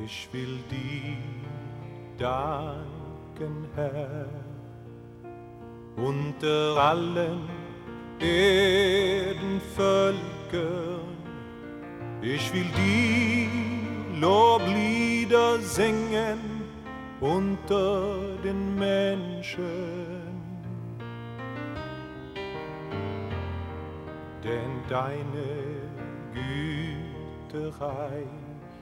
Ich will dir danken, Herr, unter allen Erdenvölkern. Ich will dir Loblieder singen unter den Menschen. Denn deine Güte reicht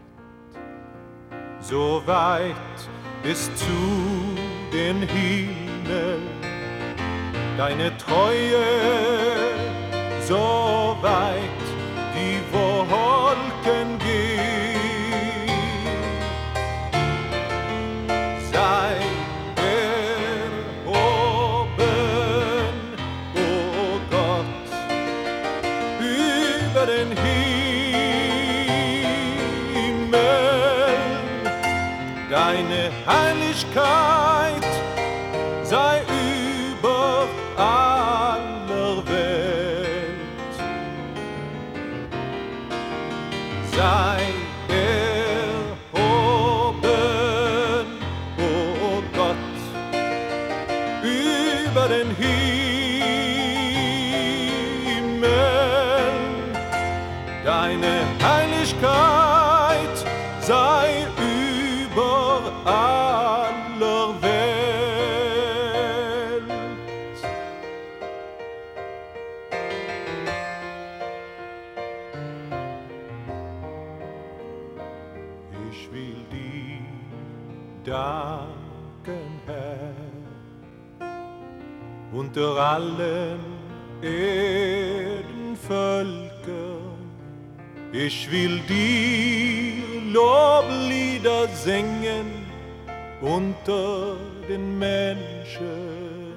so weit bis zu den Himmel, deine Treue so weit die Wolken gehen. Sei erhoben, o Gott, über den Himmel, deine Heiligkeit sei über aller Welt. Sei erhoben, o Gott, über den Himmel, deine Heiligkeit sei über aller Welt. Ich will dir danken, Herr, unter allen Erdenvölkern. Ich will dir Loblieder singen unter den Menschen.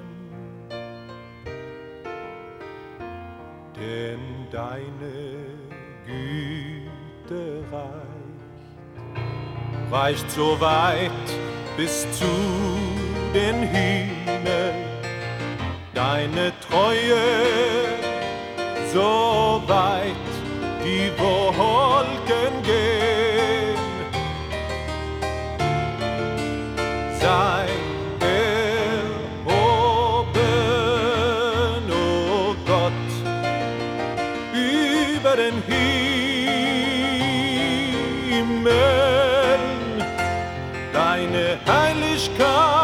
Denn deine Güte reicht so weit bis zu den Himmel, deine Treue so weit die Wolken gehen. Sei erhoben, o Gott, über den Himmel, deine Heiligkeit